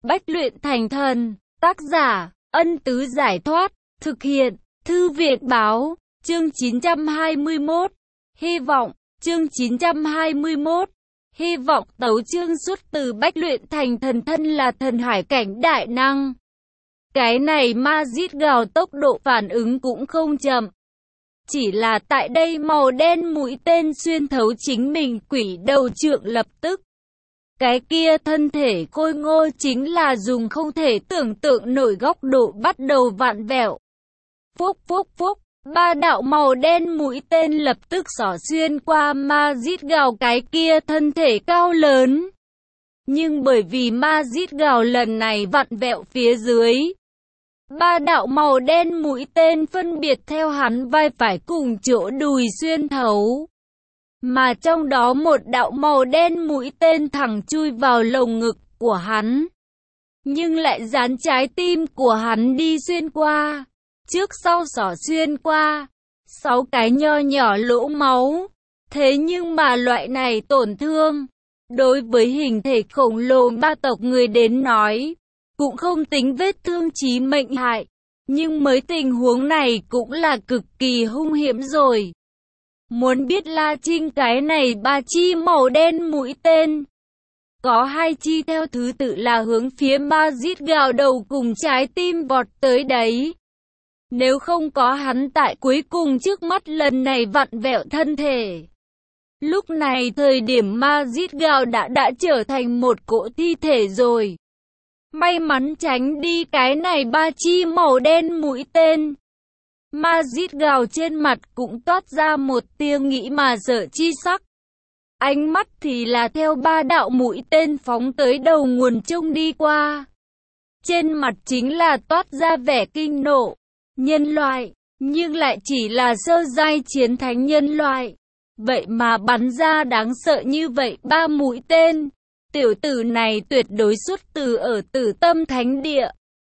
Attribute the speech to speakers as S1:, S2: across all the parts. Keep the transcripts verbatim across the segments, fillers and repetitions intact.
S1: Bách luyện thành thần, tác giả, Ân Tứ Giải Thoát, thực hiện, Thư Viện Báo, chương chín trăm hai mươi mốt, hy vọng, chương chín trăm hai mươi mốt, hy vọng tấu chương xuất từ Bách luyện thành thần thân là thần hải cảnh đại năng. Cái này ma rít gào tốc độ phản ứng cũng không chậm. Chỉ là tại đây màu đen mũi tên xuyên thấu chính mình quỷ đầu trượng lập tức. Cái kia thân thể khôi ngô chính là dùng không thể tưởng tượng nổi góc độ bắt đầu vặn vẹo. Phúc phúc phúc, ba đạo màu đen mũi tên lập tức xỏ xuyên qua ma rít gào cái kia thân thể cao lớn. Nhưng bởi vì ma rít gào lần này vặn vẹo phía dưới, ba đạo màu đen mũi tên phân biệt theo hắn vai phải cùng chỗ đùi xuyên thấu. Mà trong đó một đạo màu đen mũi tên thẳng chui vào lồng ngực của hắn. Nhưng lại dán trái tim của hắn đi xuyên qua. Trước sau xỏ xuyên qua. Sáu cái nho nhỏ lỗ máu. Thế nhưng mà loại này tổn thương. Đối với hình thể khổng lồ ba tộc người đến nói. Cũng không tính vết thương chí mệnh hại. Nhưng mới tình huống này cũng là cực kỳ hung hiểm rồi. Muốn biết La Trinh cái này ba chi màu đen mũi tên. Có hai chi theo thứ tự là hướng phía ma rít gào đầu cùng trái tim vọt tới đấy. Nếu không có hắn tại cuối cùng trước mắt lần này vặn vẹo thân thể. Lúc này thời điểm ma rít gào đã đã trở thành một cỗ thi thể rồi. May mắn tránh đi cái này ba chi màu đen mũi tên. Ma rít gào trên mặt cũng toát ra một tia nghĩ mà sợ chi sắc. Ánh mắt thì là theo ba đạo mũi tên phóng tới đầu nguồn trông đi qua. Trên mặt chính là toát ra vẻ kinh nộ. Nhân loại, nhưng lại chỉ là sơ giai chiến thánh nhân loại. Vậy mà bắn ra đáng sợ như vậy ba mũi tên. Tiểu tử này tuyệt đối xuất từ ở Tử Tâm Thánh Địa.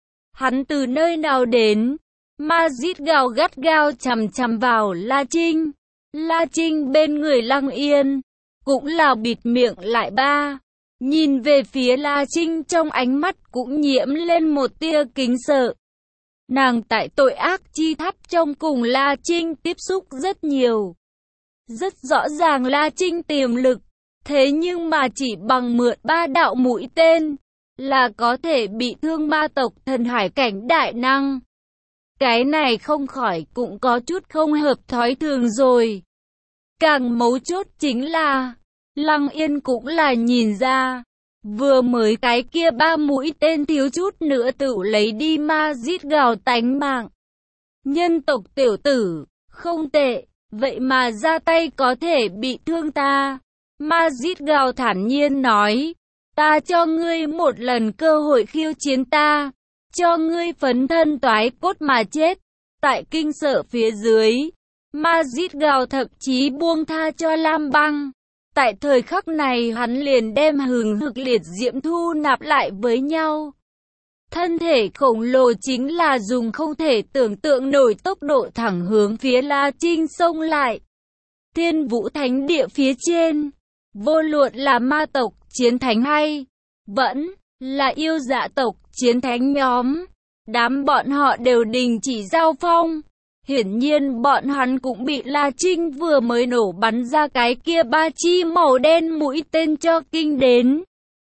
S1: Hắn từ nơi nào đến? Ma rít gào gắt gao chằm chằm vào La Trinh. La Trinh bên người Lăng Yên, cũng là bịt miệng lại ba. Nhìn về phía La Trinh trong ánh mắt cũng nhiễm lên một tia kính sợ. Nàng tại tội ác chi tháp trong cùng La Trinh tiếp xúc rất nhiều. Rất rõ ràng La Trinh tiềm lực. Thế nhưng mà chỉ bằng mượn ba đạo mũi tên là có thể bị thương ma tộc thần hải cảnh đại năng. Cái này không khỏi cũng có chút không hợp thói thường rồi. Càng mấu chốt chính là, Lăng Yên cũng là nhìn ra, vừa mới cái kia ba mũi tên thiếu chút nữa tự lấy đi ma rít gào tánh mạng. Nhân tộc tiểu tử, không tệ, vậy mà ra tay có thể bị thương ta. Ma rít gào thản nhiên nói, ta cho ngươi một lần cơ hội khiêu chiến ta. Cho ngươi phấn thân toái cốt mà chết. Tại kinh sợ phía dưới, ma rít gào thậm chí buông tha cho Lam Băng. Tại thời khắc này hắn liền đem hừng hực liệt diễm thu nạp lại với nhau. Thân thể khổng lồ chính là dùng không thể tưởng tượng nổi tốc độ thẳng hướng phía La Trinh xông lại. Thiên Vũ Thánh Địa phía trên, vô luận là ma tộc chiến thánh hay vẫn là yêu dạ tộc chiến thánh nhóm, đám bọn họ đều đình chỉ giao phong. Hiển nhiên bọn hắn cũng bị La Trinh vừa mới nổ bắn ra cái kia ba chi màu đen mũi tên cho kinh đến.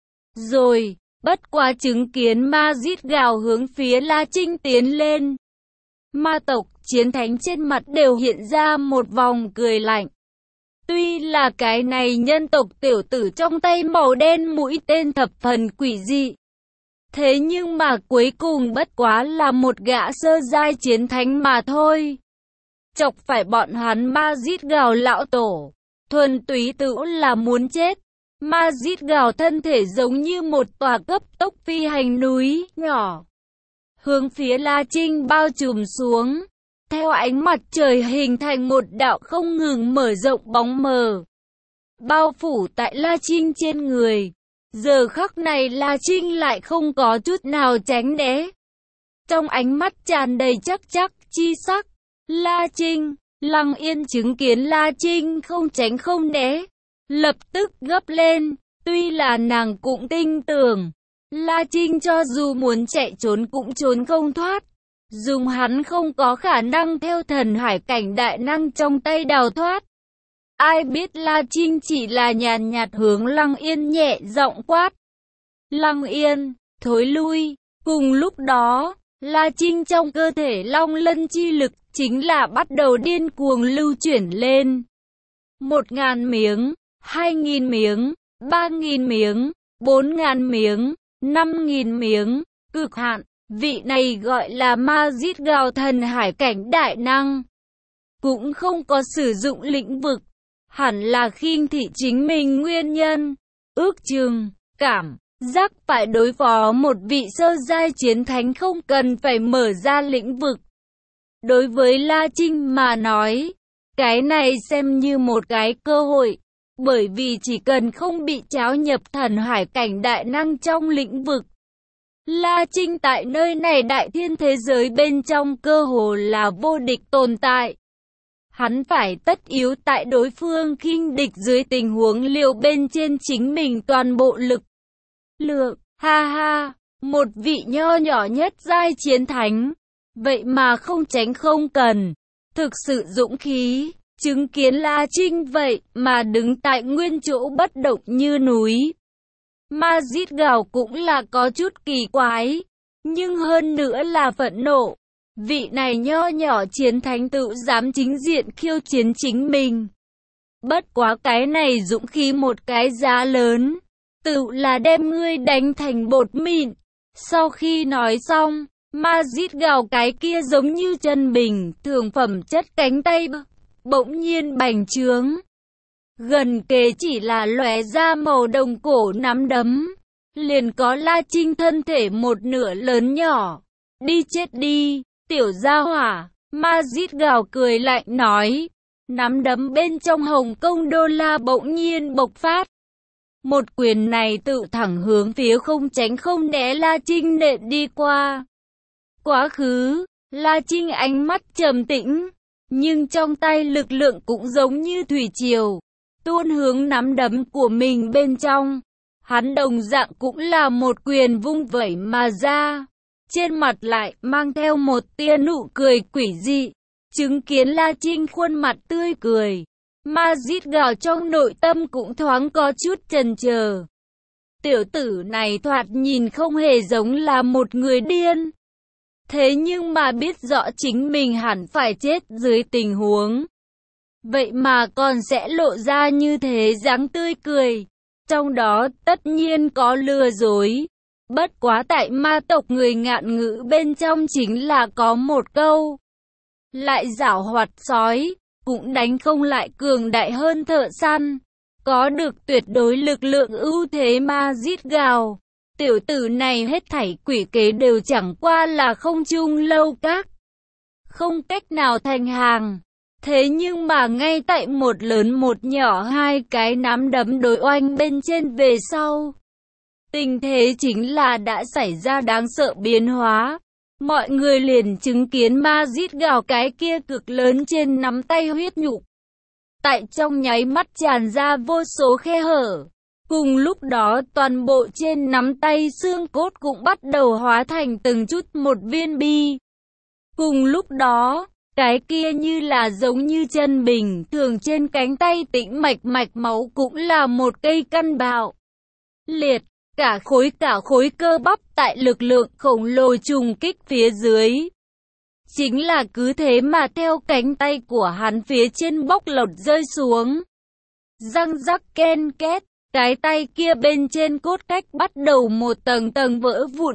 S1: Rồi, bất quá chứng kiến ma rít gào hướng phía La Trinh tiến lên. Ma tộc chiến thánh trên mặt đều hiện ra một vòng cười lạnh. Tuy là cái này nhân tộc tiểu tử trong tay màu đen mũi tên thập phần quỷ dị. Thế nhưng mà cuối cùng bất quá là một gã sơ giai chiến thánh mà thôi. Chọc phải bọn hắn ma rít gào lão tổ. Thuần túy tự là muốn chết. Ma rít gào thân thể giống như một tòa cấp tốc phi hành núi nhỏ. Hướng phía La Trinh bao trùm xuống. Theo ánh mặt trời hình thành một đạo không ngừng mở rộng bóng mờ. Bao phủ tại La Trinh trên người. Giờ khắc này La Trinh lại không có chút nào tránh né. Trong ánh mắt tràn đầy chắc chắc chi sắc. La Trinh, Lăng Yên chứng kiến La Trinh không tránh không né. Lập tức gấp lên. Tuy là nàng cũng tin tưởng. La Trinh cho dù muốn chạy trốn cũng trốn không thoát. Dùng hắn không có khả năng theo thần hải cảnh đại năng trong tay đào thoát. Ai biết La Trinh chỉ là nhàn nhạt hướng Lăng Yên nhẹ giọng quát. Lăng Yên, thối lui. Cùng lúc đó, La Trinh trong cơ thể Long Lân chi lực chính là bắt đầu điên cuồng lưu chuyển lên. Một ngàn miếng, hai nghìn miếng, ba nghìn miếng, bốn ngàn miếng, năm nghìn miếng, cực hạn. Vị này gọi là ma giết gào thần hải cảnh đại năng. Cũng không có sử dụng lĩnh vực. Hẳn là khinh thị chính mình nguyên nhân. Ước chừng, cảm giác phải đối phó một vị sơ giai chiến thánh không cần phải mở ra lĩnh vực. Đối với La Trinh mà nói, cái này xem như một cái cơ hội. Bởi vì chỉ cần không bị tráo nhập thần hải cảnh đại năng trong lĩnh vực. La Trinh tại nơi này đại thiên thế giới bên trong cơ hồ là vô địch tồn tại. Hắn phải tất yếu tại đối phương khinh địch dưới tình huống liều bên trên chính mình toàn bộ lực. Lượng, ha ha, một vị nho nhỏ nhất giai chiến thánh. Vậy mà không tránh không cần. Thực sự dũng khí, chứng kiến La Trinh vậy mà đứng tại nguyên chỗ bất động như núi. Ma giết gào cũng là có chút kỳ quái, nhưng hơn nữa là phẫn nộ. Vị này nho nhỏ chiến thánh tự dám chính diện khiêu chiến chính mình. Bất quá cái này dũng khí một cái giá lớn, tự là đem ngươi đánh thành bột mịn. Sau khi nói xong, ma giết gào cái kia giống như chân bình, thường phẩm chất cánh tay bỗng nhiên bành trướng. Gần kề chỉ là lóe ra màu đồng cổ nắm đấm, liền có La Trinh thân thể một nửa lớn nhỏ. Đi chết đi, tiểu gia hỏa, ma giết gào cười lạnh nói. Nắm đấm bên trong Hồng Kông đô la bỗng nhiên bộc phát. Một quyền này tự thẳng hướng phía không tránh không né La Trinh nện đi qua. Quá khứ, La Trinh ánh mắt trầm tĩnh, nhưng trong tay lực lượng cũng giống như thủy triều, tuôn hướng nắm đấm của mình bên trong. Hắn đồng dạng cũng là một quyền vung vẩy mà ra, trên mặt lại mang theo một tia nụ cười quỷ dị. Chứng kiến La Trinh khuôn mặt tươi cười, ma giết gào trong nội tâm cũng thoáng có chút chần chờ. Tiểu tử này thoạt nhìn không hề giống là một người điên. Thế nhưng mà biết rõ chính mình hẳn phải chết dưới tình huống. Vậy mà còn sẽ lộ ra như thế dáng tươi cười. Trong đó tất nhiên có lừa dối. Bất quá tại ma tộc người ngạn ngữ bên trong chính là có một câu. Lại giảo hoạt sói, cũng đánh không lại cường đại hơn thợ săn. Có được tuyệt đối lực lượng ưu thế ma giết gào. Tiểu tử này hết thảy quỷ kế đều chẳng qua là không trung lâu các. Không cách nào thành hàng. Thế nhưng mà ngay tại một lớn một nhỏ hai cái nắm đấm đối oanh bên trên về sau. Tình thế chính là đã xảy ra đáng sợ biến hóa. Mọi người liền chứng kiến ma giết gào cái kia cực lớn trên nắm tay huyết nhục. Tại trong nháy mắt tràn ra vô số khe hở. Cùng lúc đó toàn bộ trên nắm tay xương cốt cũng bắt đầu hóa thành từng chút một viên bi. Cùng lúc đó, cái kia như là giống như chân bình thường trên cánh tay tĩnh mạch mạch máu cũng là một cây căn bạo liệt. Cả khối cả khối cơ bắp tại lực lượng khổng lồ trùng kích phía dưới. Chính là cứ thế mà theo cánh tay của hắn phía trên bóc lột rơi xuống. Răng rắc ken két, cái tay kia bên trên cốt cách bắt đầu một tầng tầng vỡ vụn.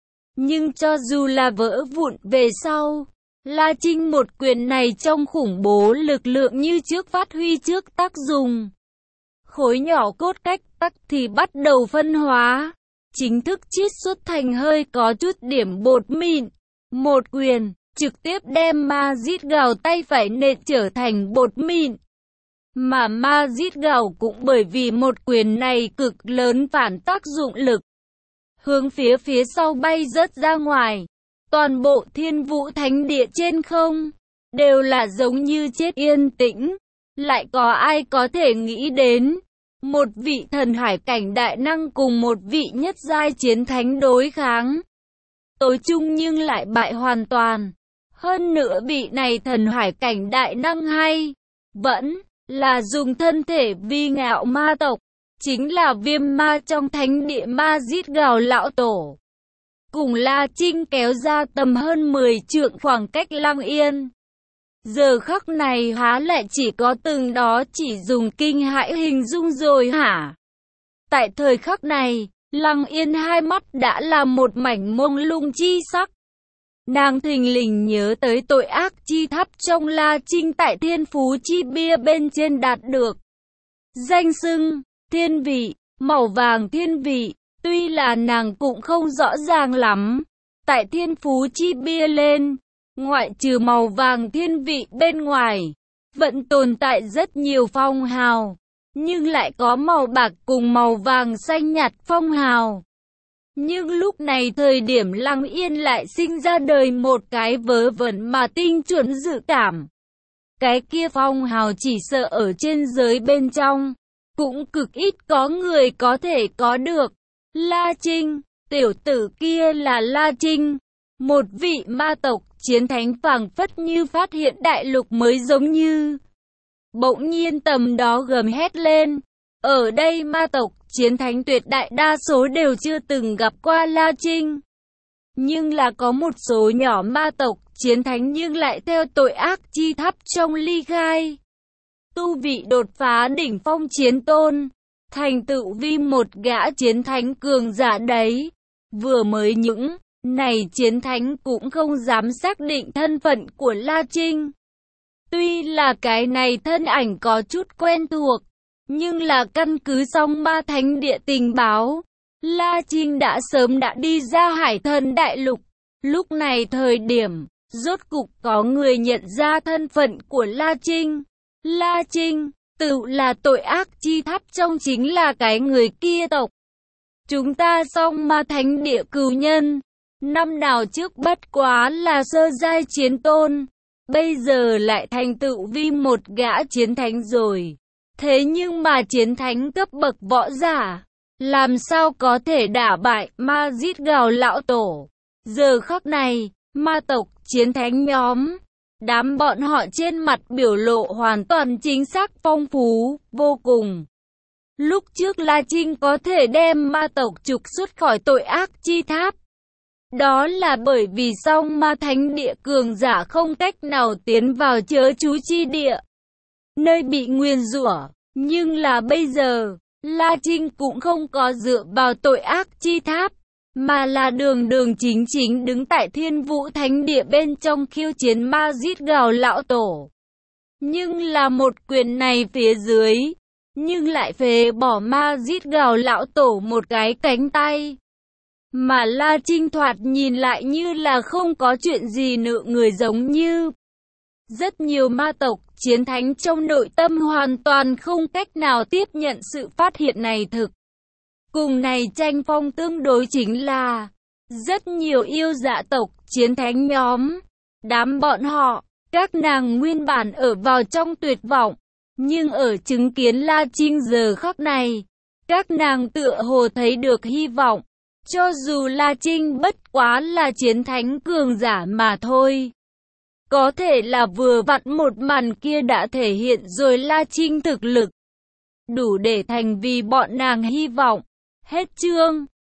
S1: Nhưng cho dù là vỡ vụn về sau, La Trinh một quyền này trong khủng bố lực lượng như trước phát huy trước tác dụng. Khối nhỏ cốt cách tắc thì bắt đầu phân hóa, chính thức chiết xuất thành hơi có chút điểm bột mịn. Một quyền, trực tiếp đem ma giết gào tay phải nện trở thành bột mịn. Mà ma giết gào cũng bởi vì một quyền này cực lớn phản tác dụng lực. Hướng phía phía sau bay rớt ra ngoài. Toàn bộ thiên vũ thánh địa trên không, đều là giống như chết yên tĩnh. Lại có ai có thể nghĩ đến, Một vị thần hải cảnh đại năng cùng một vị nhất giai chiến thánh đối kháng. Tối chung nhưng lại bại hoàn toàn. Hơn nữa vị này thần hải cảnh đại năng hay vẫn là dùng thân thể vi ngạo ma tộc, chính là viêm ma trong thánh địa ma rít gào lão tổ. Cùng La Trinh kéo ra tầm hơn mười trượng khoảng cách Lăng Yên. Giờ khắc này há lại chỉ có từng đó chỉ dùng kinh hãi hình dung rồi hả? Tại thời khắc này, Lăng Yên hai mắt đã là một mảnh mông lung chi sắc. Nàng thình lình nhớ tới tội ác chi tháp trong La Trinh tại thiên phú chi bia bên trên đạt được. Danh xưng, thiên vị, màu vàng thiên vị, tuy là nàng cũng không rõ ràng lắm. Tại thiên phú chi bia lên, ngoại trừ màu vàng thiên vị bên ngoài, vẫn tồn tại rất nhiều phong hào, nhưng lại có màu bạc cùng màu vàng xanh nhạt phong hào. Nhưng lúc này thời điểm Lăng Yên lại sinh ra đời một cái vớ vẩn mà tinh chuẩn dự cảm. Cái kia phong hào chỉ sợ ở trên giới bên trong, cũng cực ít có người có thể có được. La Trinh, tiểu tử kia là La Trinh, một vị ma tộc chiến thánh phảng phất như phát hiện đại lục mới giống như. Bỗng nhiên tầm đó gầm hét lên. Ở đây ma tộc chiến thánh tuyệt đại đa số đều chưa từng gặp qua La Trinh. Nhưng là có một số nhỏ ma tộc chiến thánh nhưng lại theo tội ác chi tháp trong ly khai. Tu vị đột phá đỉnh phong chiến tôn, thành tựu vi một gã chiến thánh cường giả đấy. Vừa mới những này chiến thánh cũng không dám xác định thân phận của La Trinh. Tuy là cái này thân ảnh có chút quen thuộc, nhưng là căn cứ song ma thánh địa tình báo, La Trinh đã sớm đã đi ra hải thần đại lục. Lúc này thời điểm, rốt cục có người nhận ra thân phận của La Trinh. La Trinh, tự là tội ác chi tháp trong chính là cái người kia tộc. Chúng ta song ma thánh địa cừu nhân, năm nào trước bất quá là sơ giai chiến tôn, bây giờ lại thành tựu vi một gã chiến thánh rồi. Thế nhưng mà chiến thánh cấp bậc võ giả, làm sao có thể đả bại ma rít gào lão tổ. Giờ khắc này, ma tộc chiến thánh nhóm, đám bọn họ trên mặt biểu lộ hoàn toàn chính xác phong phú, vô cùng. Lúc trước La Trinh có thể đem ma tộc trục xuất khỏi tội ác chi tháp. Đó là bởi vì song ma thánh địa cường giả không cách nào tiến vào chớ chú chi địa, nơi bị nguyền rủa. Nhưng là bây giờ, La Trinh cũng không có dựa vào tội ác chi tháp, mà là đường đường chính chính đứng tại thiên vũ thánh địa bên trong khiêu chiến ma rít gào lão tổ. Nhưng là một quyền này phía dưới, nhưng lại phế bỏ ma rít gào lão tổ một cái cánh tay. Mà La Trinh thoạt nhìn lại như là không có chuyện gì nợ người giống như. Rất nhiều ma tộc chiến thánh trong nội tâm hoàn toàn không cách nào tiếp nhận sự phát hiện này thực. Cùng này tranh phong tương đối chính là rất nhiều yêu dạ tộc chiến thánh nhóm. Đám bọn họ, các nàng nguyên bản ở vào trong tuyệt vọng, nhưng ở chứng kiến La Trinh giờ khắc này, các nàng tựa hồ thấy được hy vọng. Cho dù La Trinh bất quá là chiến thánh cường giả mà thôi. Có thể là vừa vặn một màn kia đã thể hiện rồi La Trinh thực lực, đủ để thành vì bọn nàng hy vọng. Hết chương.